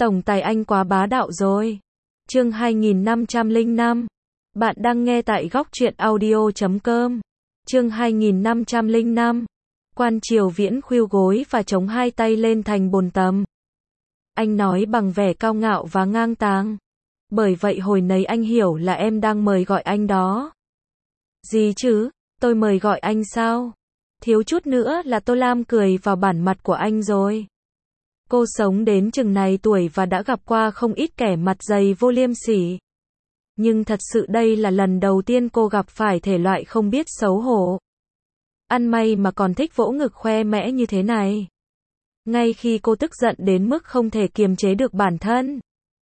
Tổng tài anh quá bá đạo rồi. Chương 2505. Bạn đang nghe tại góc truyện audio.com. Chương 2505. Quan Triều Viễn khuỵu gối và chống hai tay lên thành bồn tắm. Anh nói bằng vẻ cao ngạo và ngang tàng. Bởi vậy hồi nấy anh hiểu là em đang mời gọi anh đó. Gì chứ, tôi mời gọi anh sao? Thiếu chút nữa là Tô Lam cười vào bản mặt của anh rồi. Cô sống đến chừng này tuổi và đã gặp qua không ít kẻ mặt dày vô liêm sỉ. Nhưng thật sự đây là lần đầu tiên cô gặp phải thể loại không biết xấu hổ. Ăn may mà còn thích vỗ ngực khoe mẽ như thế này. Ngay khi cô tức giận đến mức không thể kiềm chế được bản thân,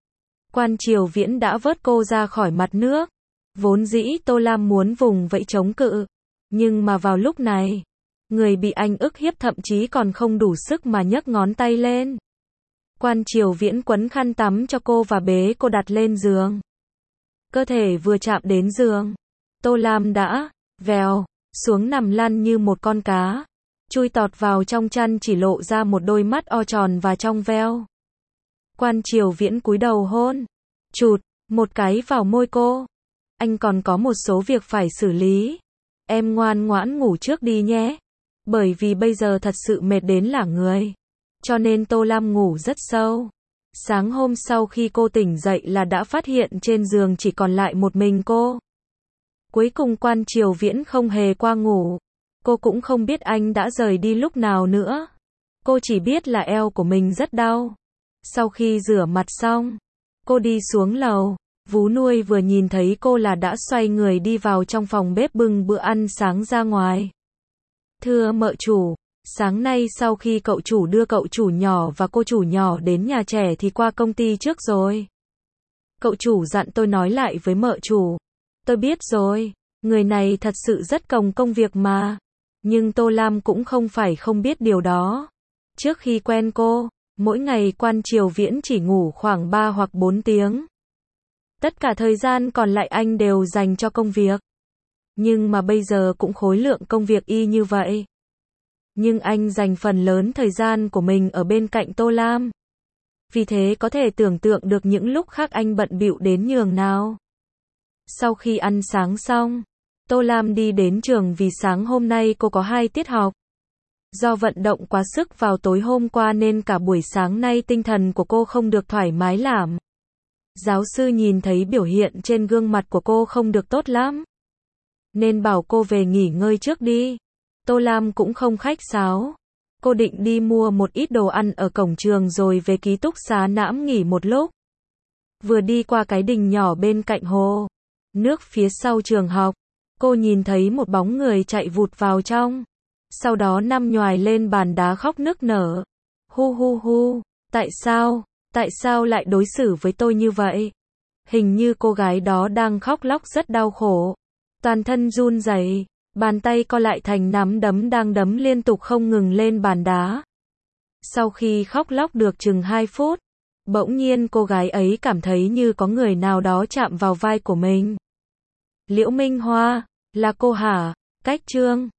Quan Triều Viễn đã vớt cô ra khỏi mặt nước. Vốn dĩ Tô Lam muốn vùng vẫy chống cự, nhưng mà vào lúc này, người bị anh ức hiếp thậm chí còn không đủ sức mà nhấc ngón tay lên. Quan Triều Viễn quấn khăn tắm cho cô và bế cô đặt lên giường. Cơ thể vừa chạm đến giường, Tô Lam đã vèo xuống nằm lăn như một con cá, chui tọt vào trong chăn chỉ lộ ra một đôi mắt o tròn và trong veo. Quan Triều Viễn cúi đầu hôn chụt một cái vào môi cô. Anh còn có một số việc phải xử lý. Em ngoan ngoãn ngủ trước đi nhé. Bởi vì bây giờ thật sự mệt đến lả người. Cho nên Tô Lam ngủ rất sâu. Sáng hôm sau khi cô tỉnh dậy là đã phát hiện trên giường chỉ còn lại một mình cô. Cuối cùng Quan Triều Viễn không hề qua ngủ. Cô cũng không biết anh đã rời đi lúc nào nữa. Cô chỉ biết là eo của mình rất đau. Sau khi rửa mặt xong, cô đi xuống lầu. Vú nuôi vừa nhìn thấy cô là đã xoay người đi vào trong phòng bếp bưng bữa ăn sáng ra ngoài. Thưa mợ chủ, sáng nay sau khi cậu chủ đưa cậu chủ nhỏ và cô chủ nhỏ đến nhà trẻ thì qua công ty trước rồi. Cậu chủ dặn tôi nói lại với mợ chủ. Tôi biết rồi, người này thật sự rất cồng công việc mà. Nhưng Tô Lam cũng không phải không biết điều đó. Trước khi quen cô, mỗi ngày Quan Triều Viễn chỉ ngủ khoảng 3 hoặc 4 tiếng. Tất cả thời gian còn lại anh đều dành cho công việc. Nhưng mà bây giờ cũng khối lượng công việc y như vậy. Nhưng anh dành phần lớn thời gian của mình ở bên cạnh Tô Lam. Vì thế có thể tưởng tượng được những lúc khác anh bận bịu đến nhường nào. Sau khi ăn sáng xong, Tô Lam đi đến trường vì sáng hôm nay cô có 2 tiết học. Do vận động quá sức vào tối hôm qua nên cả buổi sáng nay tinh thần của cô không được thoải mái lắm. Giáo sư nhìn thấy biểu hiện trên gương mặt của cô không được tốt lắm, nên bảo cô về nghỉ ngơi trước đi. Tô Lam cũng không khách sáo. Cô định đi mua một ít đồ ăn ở cổng trường rồi về ký túc xá nãm nghỉ một lúc. Vừa đi qua cái đình nhỏ bên cạnh hồ nước phía sau trường học, cô nhìn thấy một bóng người chạy vụt vào trong. Sau đó nằm nhoài lên bàn đá khóc nức nở. Hu hu hu, tại sao lại đối xử với tôi như vậy? Hình như cô gái đó đang khóc lóc rất đau khổ. Toàn thân run rẩy, bàn tay co lại thành nắm đấm đang đấm liên tục không ngừng lên bàn đá. Sau khi khóc lóc được chừng 2 phút, bỗng nhiên cô gái ấy cảm thấy như có người nào đó chạm vào vai của mình. Liễu Minh Hoa, là cô hả? Cách chương